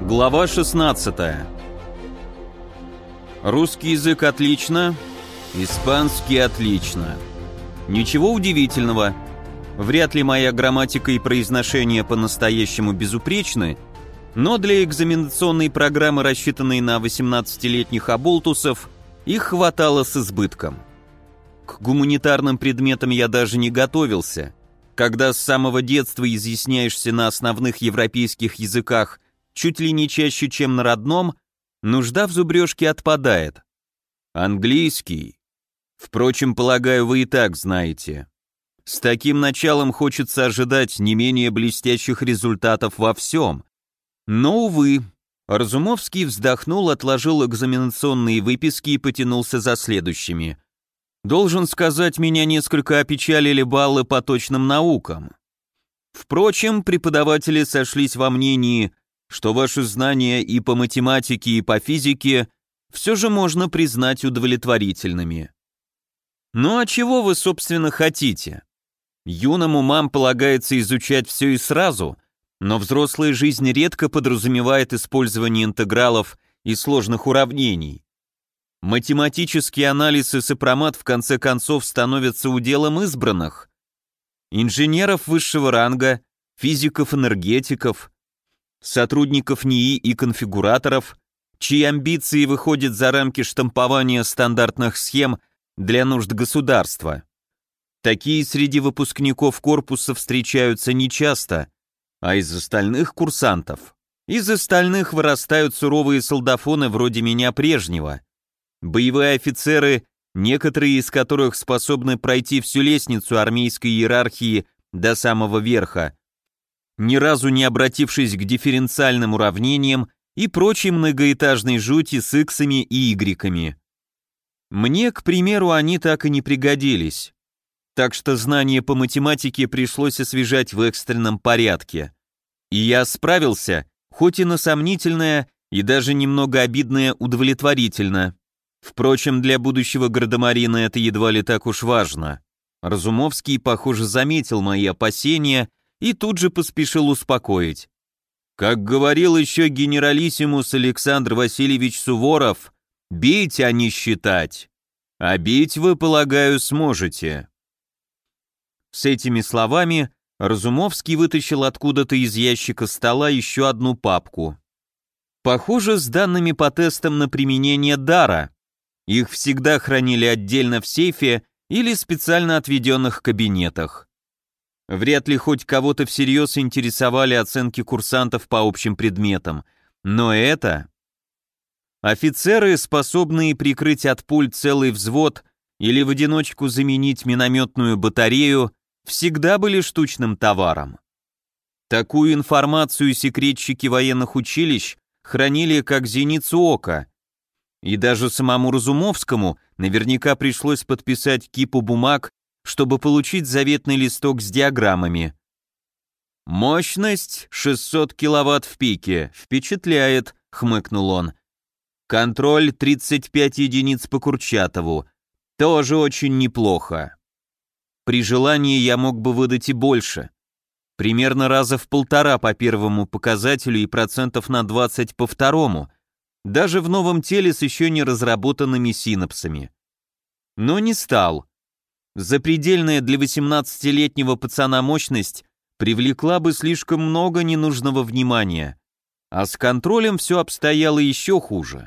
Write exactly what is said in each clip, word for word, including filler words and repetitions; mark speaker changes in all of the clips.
Speaker 1: Глава шестнадцатая. Русский язык отлично, испанский отлично. Ничего удивительного. Вряд ли моя грамматика и произношение по-настоящему безупречны, но для экзаменационной программы, рассчитанной на восемнадцатилетних оболтусов, их хватало с избытком. К гуманитарным предметам я даже не готовился. Когда с самого детства изъясняешься на основных европейских языках чуть ли не чаще, чем на родном, нужда в зубрежке отпадает. Английский. Впрочем, полагаю, вы и так знаете. С таким началом хочется ожидать не менее блестящих результатов во всем. Но, увы, Разумовский вздохнул, отложил экзаменационные выписки и потянулся за следующими. Должен сказать, меня несколько опечалили баллы по точным наукам. Впрочем, преподаватели сошлись во мнении, что ваши знания и по математике, и по физике все же можно признать удовлетворительными. Ну а чего вы, собственно, хотите? Юным умам полагается изучать все и сразу, но взрослая жизнь редко подразумевает использование интегралов и сложных уравнений. Математический анализ и сопромат в конце концов становятся уделом избранных. Инженеров высшего ранга, физиков-энергетиков, сотрудников НИИ и конфигураторов, чьи амбиции выходят за рамки штампования стандартных схем для нужд государства. Такие среди выпускников корпуса встречаются нечасто, а из остальных курсантов. Из остальных вырастают суровые солдафоны вроде меня прежнего. Боевые офицеры, некоторые из которых способны пройти всю лестницу армейской иерархии до самого верха, ни разу не обратившись к дифференциальным уравнениям и прочей многоэтажной жути с иксами и игреками. Мне, к примеру, они так и не пригодились. Так что знания по математике пришлось освежать в экстренном порядке. И я справился, хоть и на сомнительное и даже немного обидное удовлетворительно. Впрочем, для будущего гардемарина это едва ли так уж важно. Разумовский, похоже, заметил мои опасения и тут же поспешил успокоить. Как говорил еще генералиссимус Александр Васильевич Суворов, бить, а не считать. А бить вы, полагаю, сможете. С этими словами Разумовский вытащил откуда-то из ящика стола еще одну папку. Похоже, с данными по тестам на применение дара. Их всегда хранили отдельно в сейфе или специально отведенных кабинетах. Вряд ли хоть кого-то всерьез интересовали оценки курсантов по общим предметам. Но это... Офицеры, способные прикрыть от пуль целый взвод или в одиночку заменить минометную батарею, всегда были штучным товаром. Такую информацию секретчики военных училищ хранили как зеницу ока. И даже самому Разумовскому наверняка пришлось подписать кипу бумаг, чтобы получить заветный листок с диаграммами. «Мощность шестьсот киловатт в пике. Впечатляет», — хмыкнул он. «Контроль тридцать пять единиц по Курчатову. Тоже очень неплохо. При желании я мог бы выдать и больше. Примерно раза в полтора по первому показателю и процентов на двадцать по второму, даже в новом теле с еще не разработанными синапсами. Но не стал. Запредельная для восемнадцатилетнего пацана мощность привлекла бы слишком много ненужного внимания, а с контролем все обстояло еще хуже.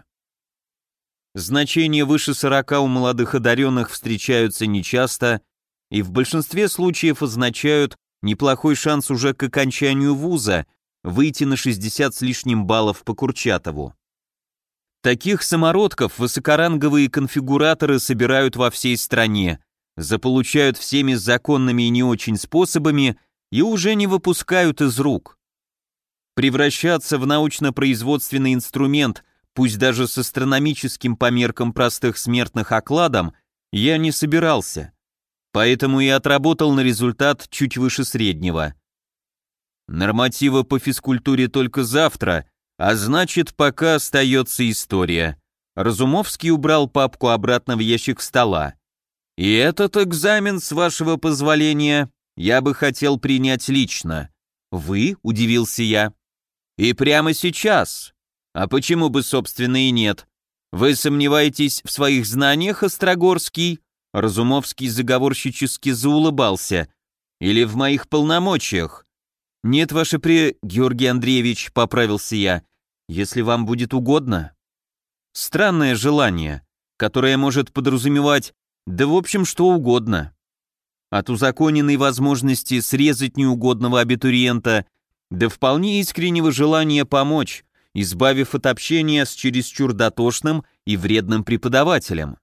Speaker 1: Значения выше сорока у молодых одаренных встречаются нечасто и в большинстве случаев означают неплохой шанс уже к окончанию вуза выйти на шестьдесят с лишним баллов по Курчатову. Таких самородков высокоранговые конфигураторы собирают во всей стране, заполучают всеми законными и не очень способами и уже не выпускают из рук. Превращаться в научно-производственный инструмент, пусть даже с астрономическим по меркам простых смертных окладом, я не собирался, поэтому и отработал на результат чуть выше среднего. Нормативы по физкультуре только завтра, а значит, пока остается история. Разумовский убрал папку обратно в ящик стола. И этот экзамен, с вашего позволения, я бы хотел принять лично. Вы? — удивился я. И прямо сейчас. А почему бы, собственно, и нет? Вы сомневаетесь в своих знаниях, Острогорский? Разумовский заговорщически заулыбался. Или в моих полномочиях? Нет, ваше пре... Георгий Андреевич, поправился я, если вам будет угодно. Странное желание, которое может подразумевать, да в общем, что угодно. От узаконенной возможности срезать неугодного абитуриента до вполне искреннего желания помочь, избавив от общения с чересчур дотошным и вредным преподавателем.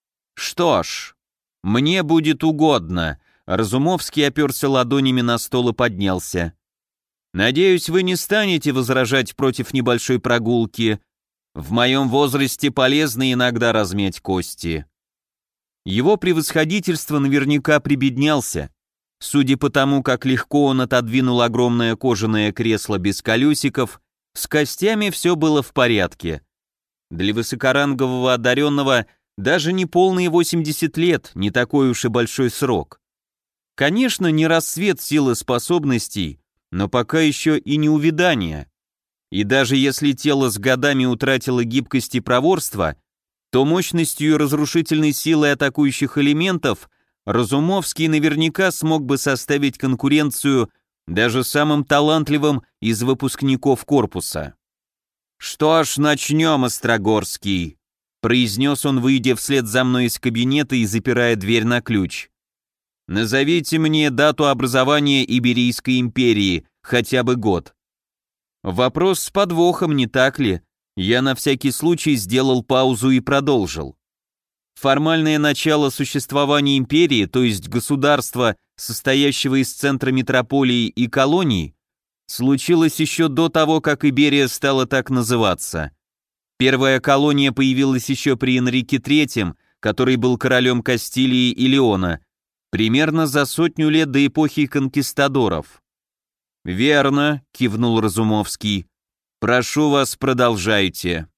Speaker 1: Что ж, мне будет угодно. Разумовский оперся ладонями на стол и поднялся. Надеюсь, вы не станете возражать против небольшой прогулки. В моем возрасте полезно иногда размять кости. Его превосходительство наверняка прибеднялся. Судя по тому, как легко он отодвинул огромное кожаное кресло без колесиков, с костями все было в порядке. Для высокорангового одаренного даже не полные восемьдесят лет, не такой уж и большой срок. Конечно, не расцвет силы способностей, но пока еще и не увядание. И даже если тело с годами утратило гибкость и проворство, то мощностью и разрушительной силой атакующих элементов Разумовский наверняка смог бы составить конкуренцию даже самым талантливым из выпускников корпуса. «Что ж, начнем, Острогорский», — произнес он, выйдя вслед за мной из кабинета и запирая дверь на ключ. «Назовите мне дату образования Иберийской империи, хотя бы год». Вопрос с подвохом, не так ли? Я на всякий случай сделал паузу и продолжил. Формальное начало существования империи, то есть государства, состоящего из центра метрополии и колоний, случилось еще до того, как Иберия стала так называться. Первая колония появилась еще при Энрике третьем, который был королем Кастилии и Леона, примерно за сотню лет до эпохи конкистадоров. «Верно», — кивнул Разумовский. «Прошу вас, продолжайте».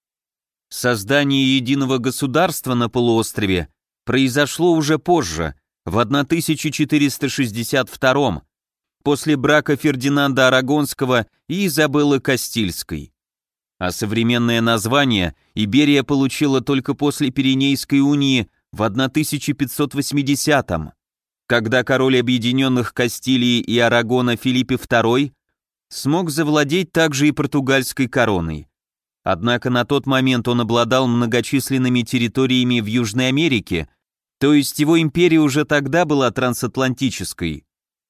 Speaker 1: Создание единого государства на полуострове произошло уже позже, в тысяча четыреста шестьдесят втором, после брака Фердинанда Арагонского и Изабеллы Кастильской. А современное название Иберия получила только после Пиренейской унии в тысяча пятьсот восьмидесятом, когда король Объединенных Кастилии и Арагона Филиппе второй смог завладеть также и португальской короной. Однако на тот момент он обладал многочисленными территориями в Южной Америке, то есть его империя уже тогда была трансатлантической.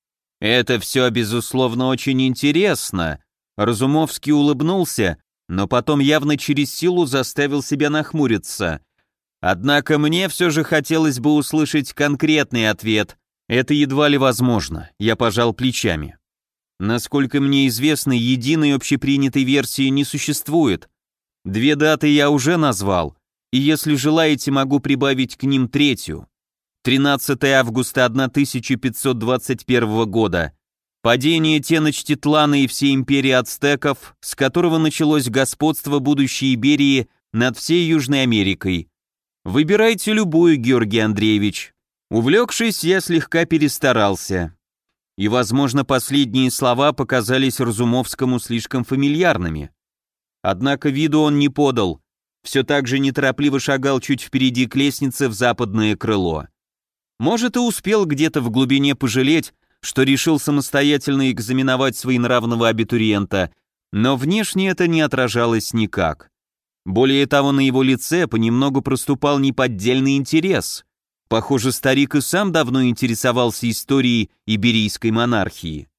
Speaker 1: «Это все, безусловно, очень интересно», — Разумовский улыбнулся, но потом явно через силу заставил себя нахмуриться. «Однако мне все же хотелось бы услышать конкретный ответ. Это едва ли возможно», — я пожал плечами. «Насколько мне известно, единой общепринятой версии не существует. Две даты я уже назвал, и если желаете, могу прибавить к ним третью. тринадцатое августа тысяча пятьсот двадцать первого года. Падение Теночтитлана и всей империи ацтеков, с которого началось господство будущей Иберии над всей Южной Америкой. Выбирайте любую, Георгий Андреевич». Увлекшись, я слегка перестарался. И, возможно, последние слова показались Разумовскому слишком фамильярными. Однако виду он не подал, все так же неторопливо шагал чуть впереди к лестнице в западное крыло. Может, и успел где-то в глубине пожалеть, что решил самостоятельно экзаменовать своенравного абитуриента, но внешне это не отражалось никак. Более того, на его лице понемногу проступал неподдельный интерес. Похоже, старик и сам давно интересовался историей иберийской монархии.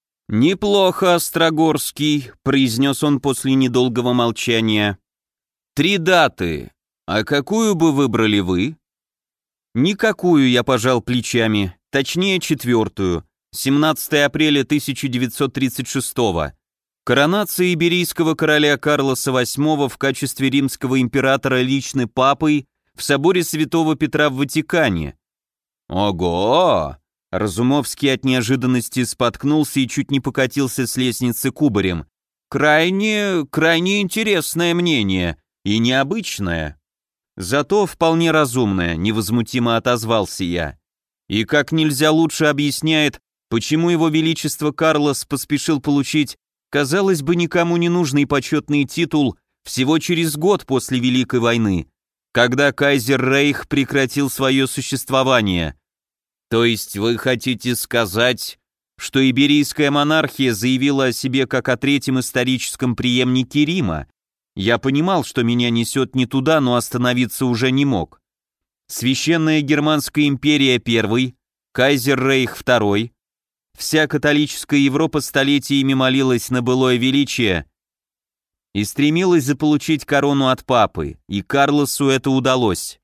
Speaker 1: «Неплохо, Острогорский», — произнес он после недолгого молчания. «Три даты. А какую бы выбрали вы?» «Никакую», — я пожал плечами, точнее четвертую, семнадцатое апреля тысяча девятьсот тридцать шестого. Коронация иберийского короля Карлоса восьмого в качестве римского императора личной папой в соборе Святого Петра в Ватикане. Ого! Разумовский от неожиданности споткнулся и чуть не покатился с лестницы кубарем. Крайне, крайне интересное мнение и необычное. Зато вполне разумное, невозмутимо отозвался я. И как нельзя лучше объясняет, почему его величество Карлос поспешил получить Казалось бы, никому не нужный почетный титул всего через год после Великой войны, когда Кайзер-Рейх прекратил свое существование. То есть вы хотите сказать, что Иберийская монархия заявила о себе как о третьем историческом преемнике Рима? Я понимал, что меня несет не туда, но остановиться уже не мог. Священная Германская империя первый, Кайзер-Рейх второй. Вся католическая Европа столетиями молилась на былое величие и стремилась заполучить корону от папы, и Карлосу это удалось.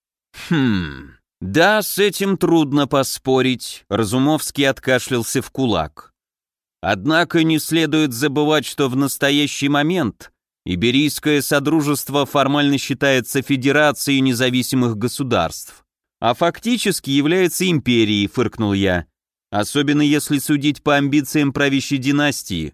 Speaker 1: Хм, да, с этим трудно поспорить, Разумовский откашлялся в кулак. Однако не следует забывать, что в настоящий момент Иберийское Содружество формально считается федерацией независимых государств, а фактически является империей, фыркнул я, особенно если судить по амбициям правящей династии.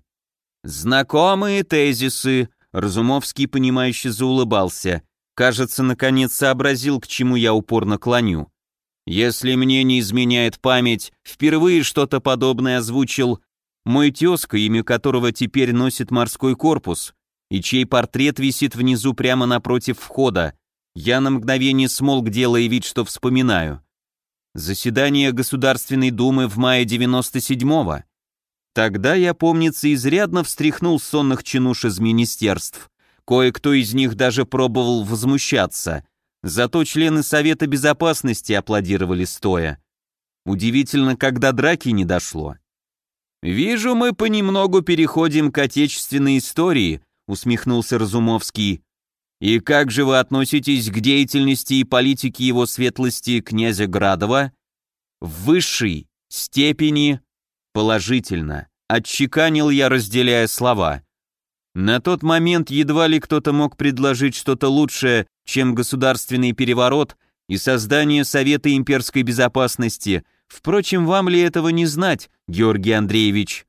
Speaker 1: Знакомые тезисы, Разумовский, понимающе заулыбался. Кажется, наконец сообразил, к чему я упорно клоню. Если мне не изменяет память, впервые что-то подобное озвучил мой тезка, имя которого теперь носит морской корпус, и чей портрет висит внизу прямо напротив входа. Я на мгновение смолк, делая вид, что вспоминаю. Заседание Государственной Думы в мае девяносто седьмого. Тогда я, помнится, изрядно встряхнул сонных чинуш из министерств. Кое-кто из них даже пробовал возмущаться. Зато члены Совета Безопасности аплодировали стоя. Удивительно, когда драки не дошло. «Вижу, мы понемногу переходим к отечественной истории», усмехнулся Разумовский. «И как же вы относитесь к деятельности и политике его светлости князя Градова?» «В высшей степени положительно», отчеканил я, разделяя слова. На тот момент едва ли кто-то мог предложить что-то лучшее, чем государственный переворот и создание Совета имперской безопасности. Впрочем, вам ли этого не знать, Георгий Андреевич?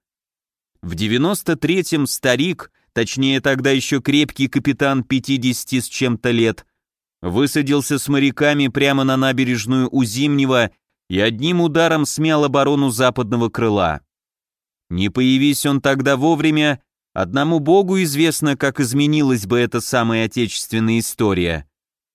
Speaker 1: В девяносто третьем старик, точнее тогда еще крепкий капитан пятидесяти с чем-то лет, высадился с моряками прямо на набережную у Зимнего и одним ударом смял оборону западного крыла. Не появись он тогда вовремя, одному богу известно, как изменилась бы эта самая отечественная история.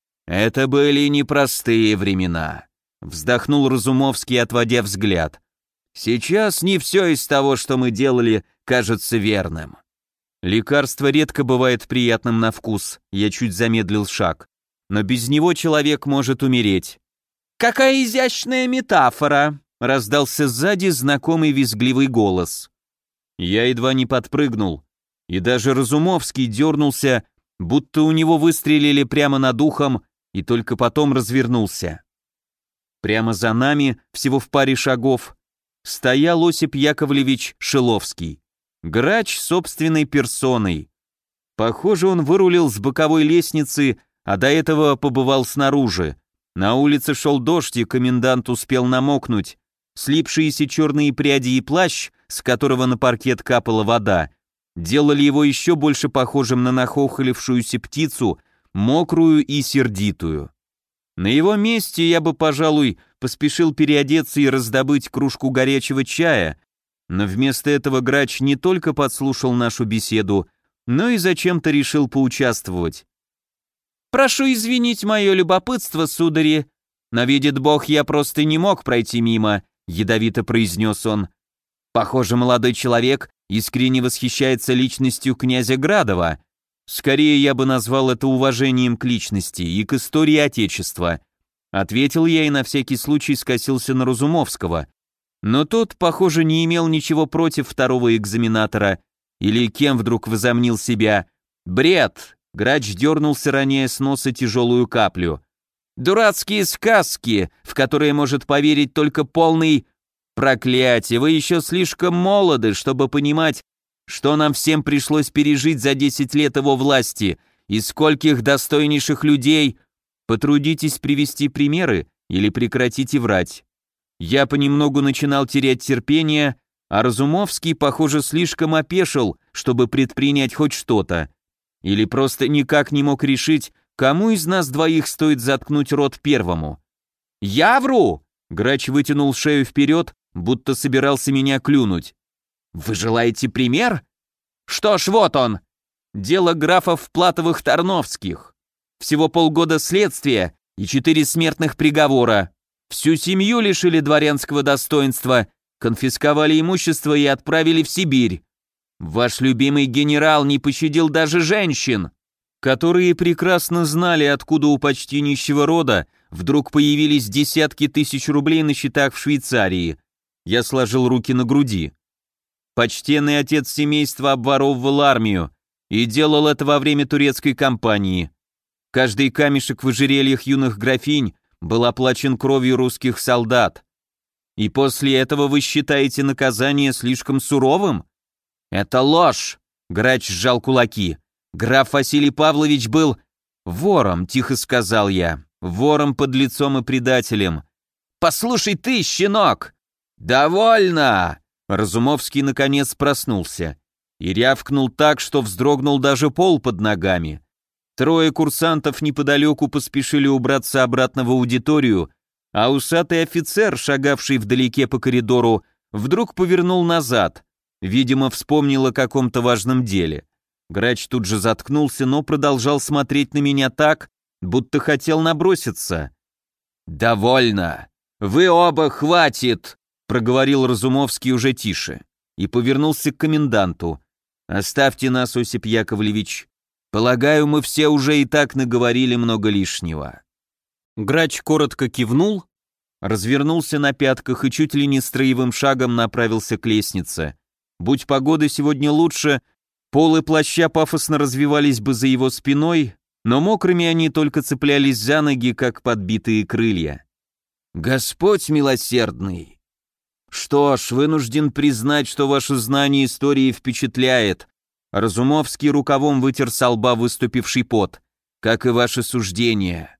Speaker 1: Это были непростые времена, вздохнул Разумовский, отводя взгляд. Сейчас не все из того, что мы делали, кажется верным. Лекарство редко бывает приятным на вкус, я чуть замедлил шаг, но без него человек может умереть. Какая изящная метафора! Раздался сзади знакомый визгливый голос. Я едва не подпрыгнул, и даже Разумовский дернулся, будто у него выстрелили прямо над ухом, и только потом развернулся. Прямо за нами, всего в паре шагов, стоял Осип Яковлевич Шиловский, грач собственной персоной. Похоже, он вырулил с боковой лестницы, а до этого побывал снаружи. На улице шел дождь, и комендант успел намокнуть. Слипшиеся черные пряди и плащ, с которого на паркет капала вода, делали его еще больше похожим на нахохлившуюся птицу, мокрую и сердитую. На его месте я бы, пожалуй, поспешил переодеться и раздобыть кружку горячего чая, но вместо этого грач не только подслушал нашу беседу, но и зачем-то решил поучаствовать. «Прошу извинить мое любопытство, судари, но, видит Бог, я просто не мог пройти мимо», — ядовито произнес он. «Похоже, молодой человек искренне восхищается личностью князя Градова. Скорее, я бы назвал это уважением к личности и к истории Отечества», — ответил я и на всякий случай скосился на Разумовского. Но тот, похоже, не имел ничего против второго экзаменатора, или кем вдруг возомнил себя. «Бред!» — грач дернулся, роняя с носа тяжелую каплю. «Дурацкие сказки, в которые может поверить только полный... Проклятие, вы еще слишком молоды, чтобы понимать, что нам всем пришлось пережить за десять лет его власти, и скольких достойнейших людей. Потрудитесь привести примеры или прекратите врать». Я понемногу начинал терять терпение, а Разумовский, похоже, слишком опешил, чтобы предпринять хоть что-то. Или просто никак не мог решить, кому из нас двоих стоит заткнуть рот первому. «Я вру!» — грач вытянул шею вперед, будто собирался меня клюнуть. «Вы желаете пример?» Что ж, вот он. Дело графов Платовых-Тарновских. Всего полгода следствия и четыре смертных приговора. Всю семью лишили дворянского достоинства, конфисковали имущество и отправили в Сибирь. Ваш любимый генерал не пощадил даже женщин, которые прекрасно знали, откуда у почти нищего рода вдруг появились десятки тысяч рублей на счетах в Швейцарии. Я сложил руки на груди. Почтенный отец семейства обворовывал армию и делал это во время турецкой кампании. Каждый камешек в ожерельях юных графинь был оплачен кровью русских солдат. И после этого вы считаете наказание слишком суровым? Это ложь! Грач сжал кулаки. Граф Василий Павлович был вором, тихо сказал я. Вором, подлецом и предателем. Послушай ты, щенок! Довольно! Разумовский наконец проснулся и рявкнул так, что вздрогнул даже пол под ногами. Трое курсантов неподалеку поспешили убраться обратно в аудиторию, а усатый офицер, шагавший вдалеке по коридору, вдруг повернул назад, видимо, вспомнил о каком-то важном деле. Грач тут же заткнулся, но продолжал смотреть на меня так, будто хотел наброситься. «Довольно! Вы оба, хватит!» проговорил Разумовский уже тише и повернулся к коменданту. «Оставьте нас, Осип Яковлевич. Полагаю, мы все уже и так наговорили много лишнего». Грач коротко кивнул, развернулся на пятках и чуть ли не строевым шагом направился к лестнице. Будь погода сегодня лучше, полы плаща пафосно развивались бы за его спиной, но мокрыми они только цеплялись за ноги, как подбитые крылья. «Господь милосердный! Что ж, вынужден признать, что ваше знание истории впечатляет». Разумовский рукавом вытер со лба выступивший пот, как и ваши суждения.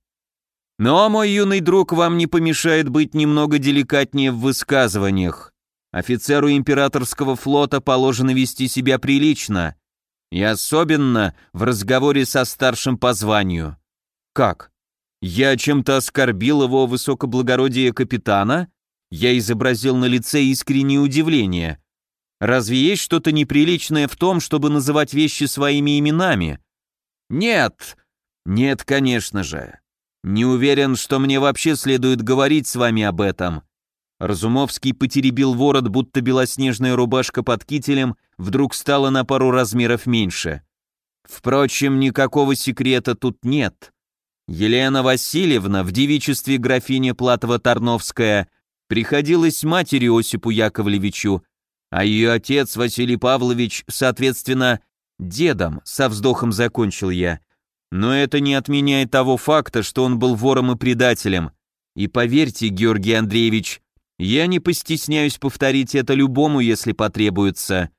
Speaker 1: Но, мой юный друг, вам не помешает быть немного деликатнее в высказываниях. Офицеру императорского флота положено вести себя прилично, и особенно в разговоре со старшим по званию. Как? Я чем-то оскорбил его высокоблагородие капитана? Я изобразил на лице искреннее удивление. Разве есть что-то неприличное в том, чтобы называть вещи своими именами? Нет, нет, конечно же. Не уверен, что мне вообще следует говорить с вами об этом. Разумовский потеребил ворот, будто белоснежная рубашка под кителем вдруг стала на пару размеров меньше. Впрочем, никакого секрета тут нет. Елена Васильевна в девичестве графиня Платова-Тарновская приходилась матери Осипу Яковлевичу, а ее отец Василий Павлович, соответственно, дедом, со вздохом закончил я. Но это не отменяет того факта, что он был вором и предателем. И поверьте, Георгий Андреевич, я не постесняюсь повторить это любому, если потребуется.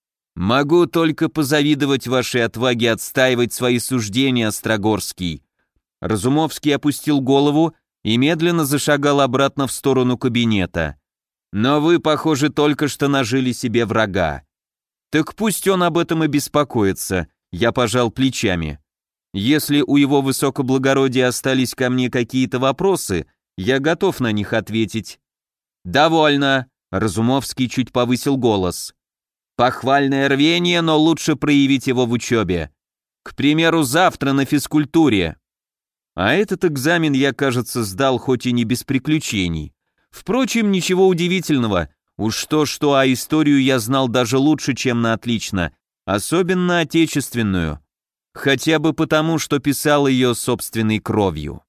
Speaker 1: Могу только позавидовать вашей отваге отстаивать свои суждения, Острогорский. Разумовский опустил голову и медленно зашагал обратно в сторону кабинета. Но вы, похоже, только что нажили себе врага. Так пусть он об этом и беспокоится, я пожал плечами. Если у его высокоблагородия остались ко мне какие-то вопросы, я готов на них ответить. Довольно, Разумовский чуть повысил голос. Похвальное рвение, но лучше проявить его в учебе. К примеру, завтра на физкультуре. А этот экзамен я, кажется, сдал хоть и не без приключений. Впрочем, ничего удивительного, уж то-что, а историю я знал даже лучше, чем на отлично, особенно отечественную. Хотя бы потому, что писал ее собственной кровью.